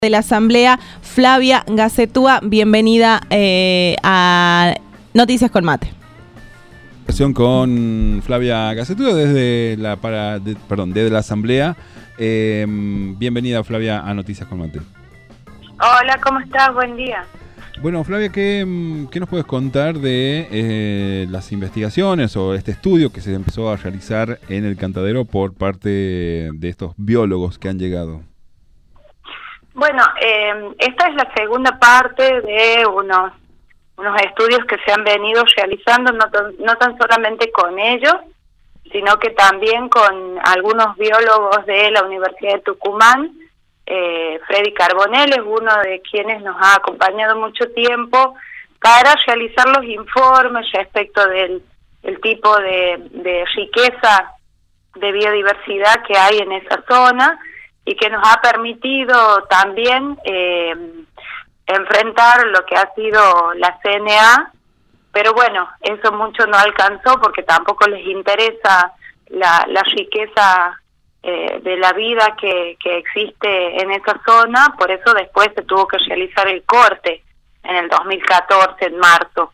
de la Asamblea, Flavia Gacetúa, bienvenida a Noticias con Mate. Con Flavia Gacetúa desde desde la Asamblea. Bienvenida, Flavia, a Noticias con Mate. Hola, ¿cómo estás? Buen día. Bueno, Flavia, ¿qué nos puedes contar de las investigaciones o este estudio que se empezó a realizar en el Cantadero por parte de estos biólogos que han llegado? Bueno, esta es la segunda parte de unos estudios que se han venido realizando, no tan solamente con ellos, sino que también con algunos biólogos de la Universidad de Tucumán. Freddy Carbonell es uno de quienes nos ha acompañado mucho tiempo para realizar los informes respecto del tipo de riqueza de biodiversidad que hay en esa zona y que nos ha permitido también enfrentar lo que ha sido la CNA, pero bueno, eso mucho no alcanzó porque tampoco les interesa la riqueza de la vida que existe en esa zona. Por eso después se tuvo que realizar el corte en el 2014, en marzo.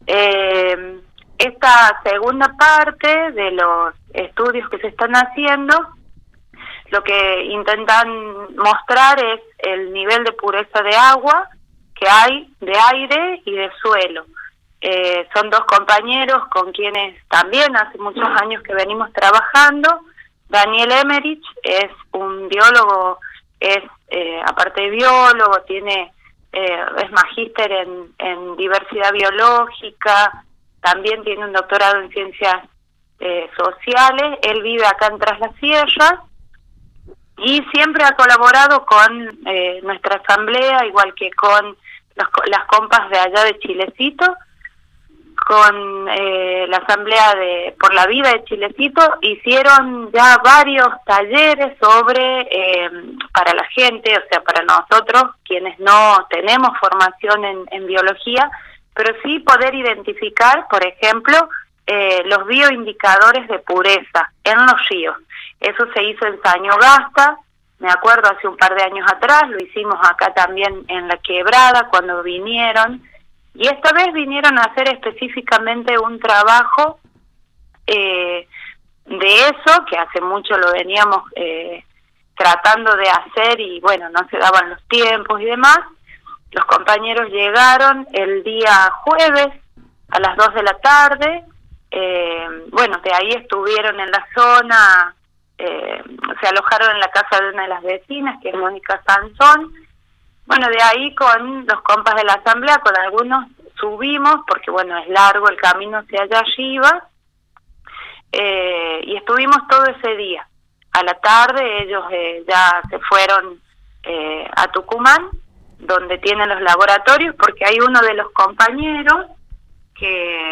Esta segunda parte de los estudios que se están haciendo, lo que intentan mostrar es el nivel de pureza de agua que hay, de aire y de suelo. Son dos compañeros con quienes también hace muchos años que venimos trabajando. Daniel Emerich es un biólogo, aparte de biólogo, es magíster en diversidad biológica, también tiene un doctorado en ciencias sociales. Él vive acá en Tras las Sierras y siempre ha colaborado con nuestra asamblea, igual que con las compas de allá de Chilecito, con la asamblea por la vida de Chilecito. Hicieron ya varios talleres para la gente, o sea, para nosotros, quienes no tenemos formación en biología, pero sí poder identificar, por ejemplo, los bioindicadores de pureza en los ríos. Eso se hizo en Sañogasta, me acuerdo hace un par de años atrás, lo hicimos acá también en La Quebrada cuando vinieron, y esta vez vinieron a hacer específicamente un trabajo de eso, que hace mucho lo veníamos tratando de hacer y bueno, no se daban los tiempos y demás. Los compañeros llegaron el día jueves a las 2 de la tarde, bueno, de ahí estuvieron en la zona, se alojaron en la casa de una de las vecinas, que es Mónica Sansón. Bueno, de ahí con los compas de la asamblea, con algunos subimos, porque bueno, es largo el camino hacia allá arriba, y estuvimos todo ese día. A la tarde ellos ya se fueron a Tucumán, donde tienen los laboratorios, porque hay uno de los compañeros que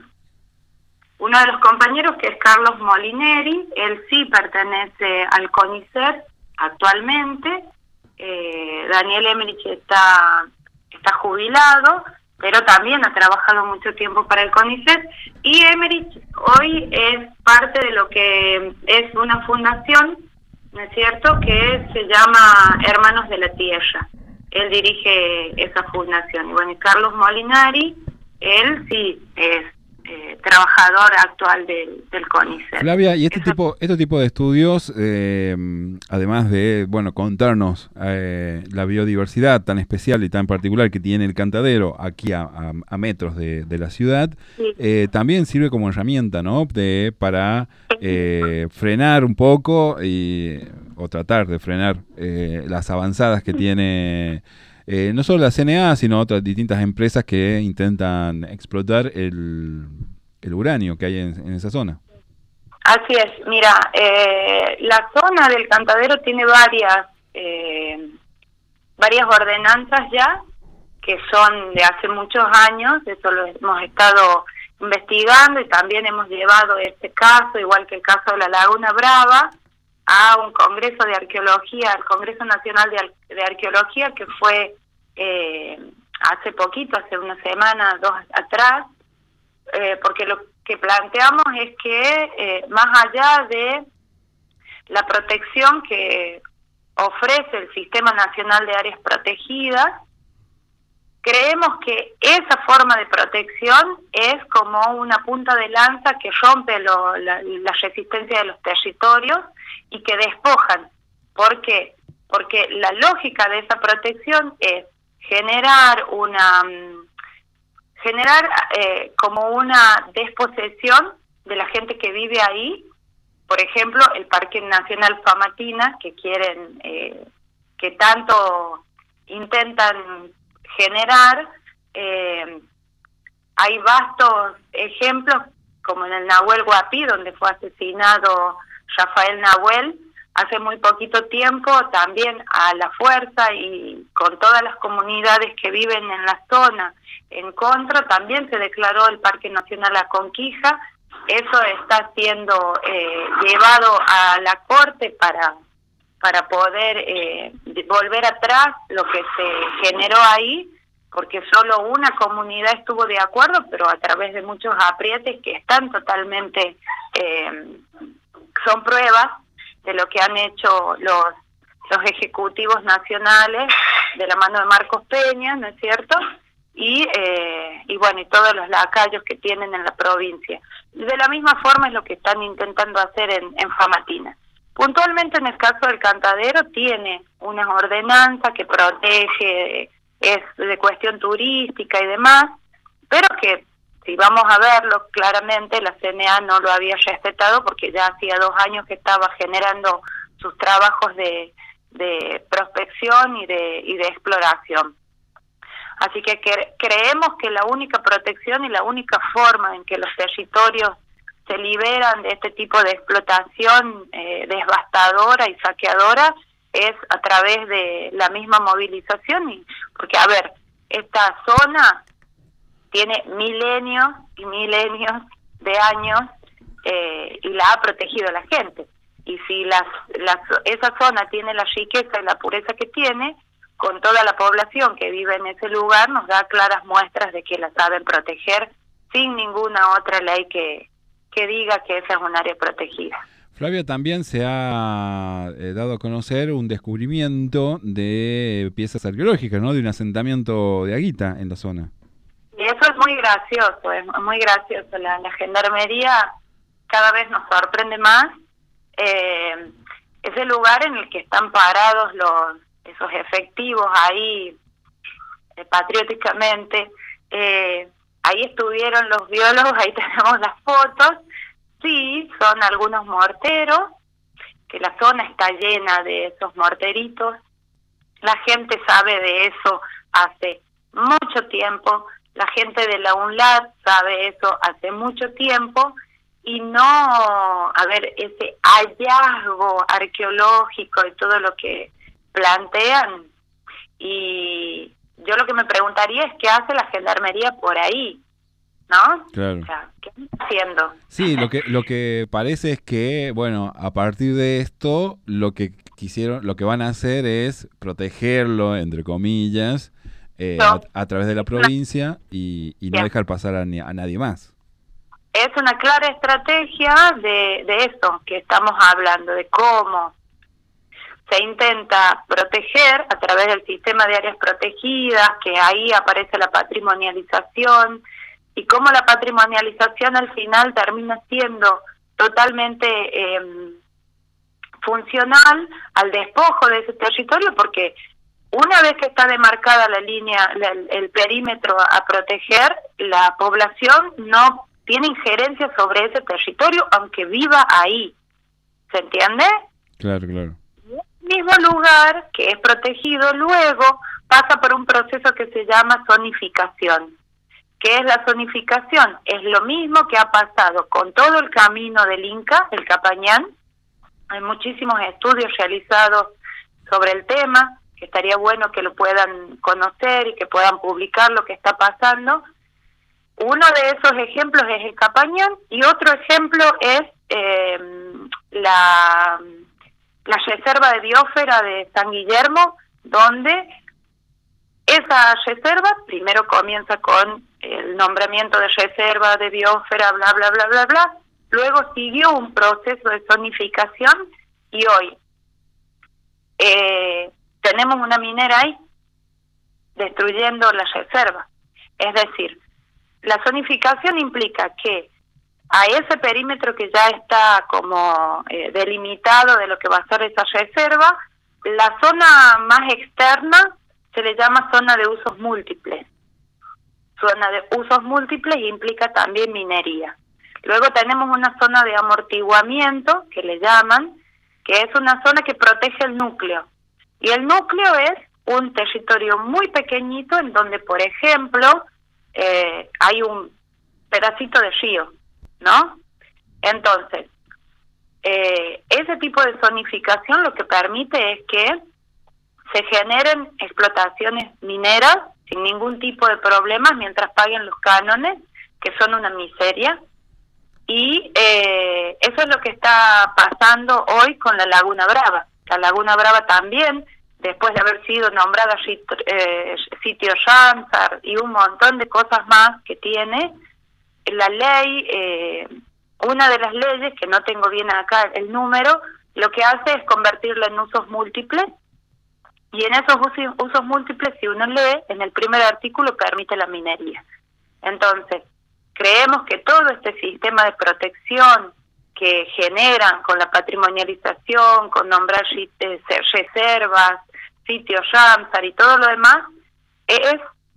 es Carlos Molineri. Él sí pertenece al CONICET actualmente. Daniel Emerich está jubilado, pero también ha trabajado mucho tiempo para el CONICET, y Emerich hoy es parte de lo que es una fundación, ¿no es cierto?, que se llama Hermanos de la Tierra. Él dirige esa fundación. Y bueno, y Carlos Molinari, él sí es trabajador actual del CONICET. Flavia, y este tipo de estudios, además de contarnos la biodiversidad tan especial y tan particular que tiene el Cantadero aquí a metros de la ciudad, sí, también sirve como herramienta, ¿no?, para frenar un poco o tratar de frenar las avanzadas que tiene no solo la CNA, sino otras distintas empresas que intentan explotar el uranio que hay en esa zona. Así es. Mira, la zona del Cantadero tiene varias ordenanzas ya, que son de hace muchos años. Eso lo hemos estado investigando y también hemos llevado este caso, igual que el caso de la Laguna Brava, a un congreso de arqueología, al Congreso Nacional de Arqueología, que fue hace poquito, hace una semana, 2 atrás, porque lo que planteamos es que más allá de la protección que ofrece el Sistema Nacional de Áreas Protegidas, creemos que esa forma de protección es como una punta de lanza que rompe la resistencia de los territorios y que despojan. ¿Por qué? Porque la lógica de esa protección es generar como una desposesión de la gente que vive ahí. Por ejemplo, el Parque Nacional Famatina, que quieren, que tanto intentan generar, hay vastos ejemplos, como en el Nahuel Huapi, donde fue asesinado Rafael Nahuel, hace muy poquito tiempo, también a la fuerza y con todas las comunidades que viven en la zona en contra, también se declaró el Parque Nacional Aconquija. Eso está siendo llevado a la Corte para poder volver atrás lo que se generó ahí, porque solo una comunidad estuvo de acuerdo, pero a través de muchos aprietes que están totalmente, son pruebas de lo que han hecho los ejecutivos nacionales de la mano de Marcos Peña, ¿no es cierto? Y bueno, y todos los lacayos que tienen en la provincia. De la misma forma es lo que están intentando hacer en Famatina. Puntualmente en el caso del Cantadero tiene una ordenanza que protege, es de cuestión turística y demás, pero que si vamos a verlo claramente la CNA no lo había respetado porque ya hacía 2 años que estaba generando sus trabajos de prospección y de exploración. Así que creemos que la única protección y la única forma en que los territorios se liberan de este tipo de explotación devastadora y saqueadora es a través de la misma movilización. Porque, a ver, esta zona tiene milenios y milenios de años y la ha protegido la gente. Y si esa zona tiene la riqueza y la pureza que tiene, con toda la población que vive en ese lugar, nos da claras muestras de que la saben proteger sin ninguna otra ley que diga que esa es un área protegida. Flavia, también se ha dado a conocer un descubrimiento de piezas arqueológicas, ¿no? De un asentamiento de Aguita en la zona. Y eso es muy gracioso, es muy gracioso. La gendarmería cada vez nos sorprende más. Ese lugar en el que están parados esos efectivos ahí patrióticamente, ahí estuvieron los biólogos, ahí tenemos las fotos. Sí, son algunos morteros, que la zona está llena de esos morteritos. La gente sabe de eso hace mucho tiempo, la gente de la UNLAD sabe eso hace mucho tiempo, y no, a ver, ese hallazgo arqueológico y todo lo que plantean, y yo lo que me preguntaría es qué hace la gendarmería por ahí, ¿no? Claro. O sea, ¿qué está haciendo? Sí, lo que parece es que, bueno, a partir de esto, lo que van a hacer es protegerlo, entre comillas, a través de la provincia y no dejar pasar a nadie más. Es una clara estrategia de esto que estamos hablando, de cómo se intenta proteger a través del sistema de áreas protegidas, que ahí aparece la patrimonialización, y cómo la patrimonialización al final termina siendo totalmente funcional al despojo de ese territorio, porque una vez que está demarcada la línea, el perímetro a proteger, la población no tiene injerencia sobre ese territorio, aunque viva ahí. ¿Se entiende? Claro, claro. El mismo lugar que es protegido luego pasa por un proceso que se llama zonificación. ¿Qué es la zonificación? Es lo mismo que ha pasado con todo el camino del Inca, el Capañán. Hay muchísimos estudios realizados sobre el tema, que estaría bueno que lo puedan conocer y que puedan publicar lo que está pasando. Uno de esos ejemplos es el Capañán, y otro ejemplo es la reserva de biosfera de San Guillermo, donde esa reserva primero comienza con el nombramiento de reserva de biosfera, bla, bla, bla, bla, bla. Luego siguió un proceso de zonificación, y hoy tenemos una minera ahí destruyendo la reserva. Es decir, la zonificación implica que a ese perímetro que ya está como delimitado de lo que va a ser esa reserva, la zona más externa se le llama zona de usos múltiples. Zona de usos múltiples implica también minería. Luego tenemos una zona de amortiguamiento, que le llaman, que es una zona que protege el núcleo. Y el núcleo es un territorio muy pequeñito en donde, por ejemplo, hay un pedacito de río, ¿no? Entonces, ese tipo de zonificación lo que permite es que se generen explotaciones mineras sin ningún tipo de problemas mientras paguen los cánones, que son una miseria. Y eso es lo que está pasando hoy con la Laguna Brava. La Laguna Brava también, después de haber sido nombrada sitio Ramsar y un montón de cosas más que tiene, la ley, una de las leyes, que no tengo bien acá el número, lo que hace es convertirla en usos múltiples, y en esos usos múltiples, si uno lee, en el primer artículo permite la minería. Entonces, creemos que todo este sistema de protección que generan con la patrimonialización, con nombrar reservas, sitios Ramsar y todo lo demás, es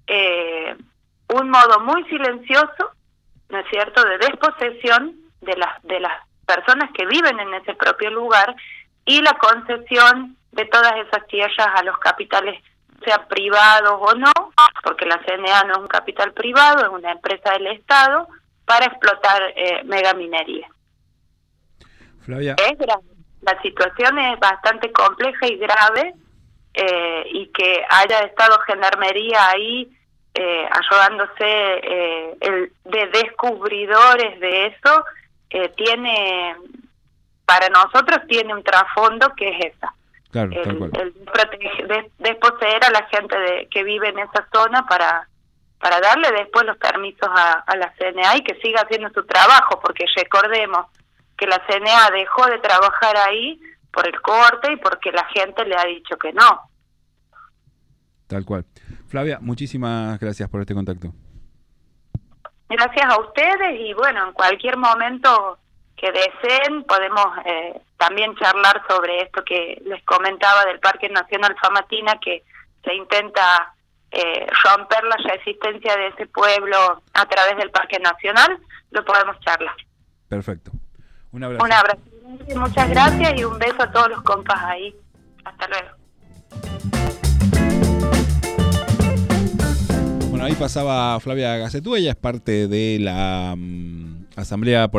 un modo muy silencioso, ¿no es cierto?, de desposesión de las personas que viven en ese propio lugar, y la concesión de todas esas tierras a los capitales, sean privados o no, porque la CNA no es un capital privado, es una empresa del Estado, para explotar megaminería. Flavia. Es grave. La situación es bastante compleja y grave, y que haya estado Gendarmería ahí ayudándose de descubridores de eso, para nosotros tiene un trasfondo que es esa. Claro, tal cual. El desposeer a la gente que vive en esa zona para darle después los permisos a la CNA y que siga haciendo su trabajo, porque recordemos que la CNA dejó de trabajar ahí por el corte y porque la gente le ha dicho que no. Tal cual. Flavia, muchísimas gracias por este contacto. Gracias a ustedes, y bueno, en cualquier momento que deseen podemos también charlar sobre esto que les comentaba del Parque Nacional Famatina, que se intenta romper la resistencia de ese pueblo a través del Parque Nacional. Lo podemos charlar. Perfecto. Un abrazo. Un abrazo. Muchas gracias y un beso a todos los compas ahí. Hasta luego. Bueno, ahí pasaba Flavia Gacetúa, ella es parte de la Asamblea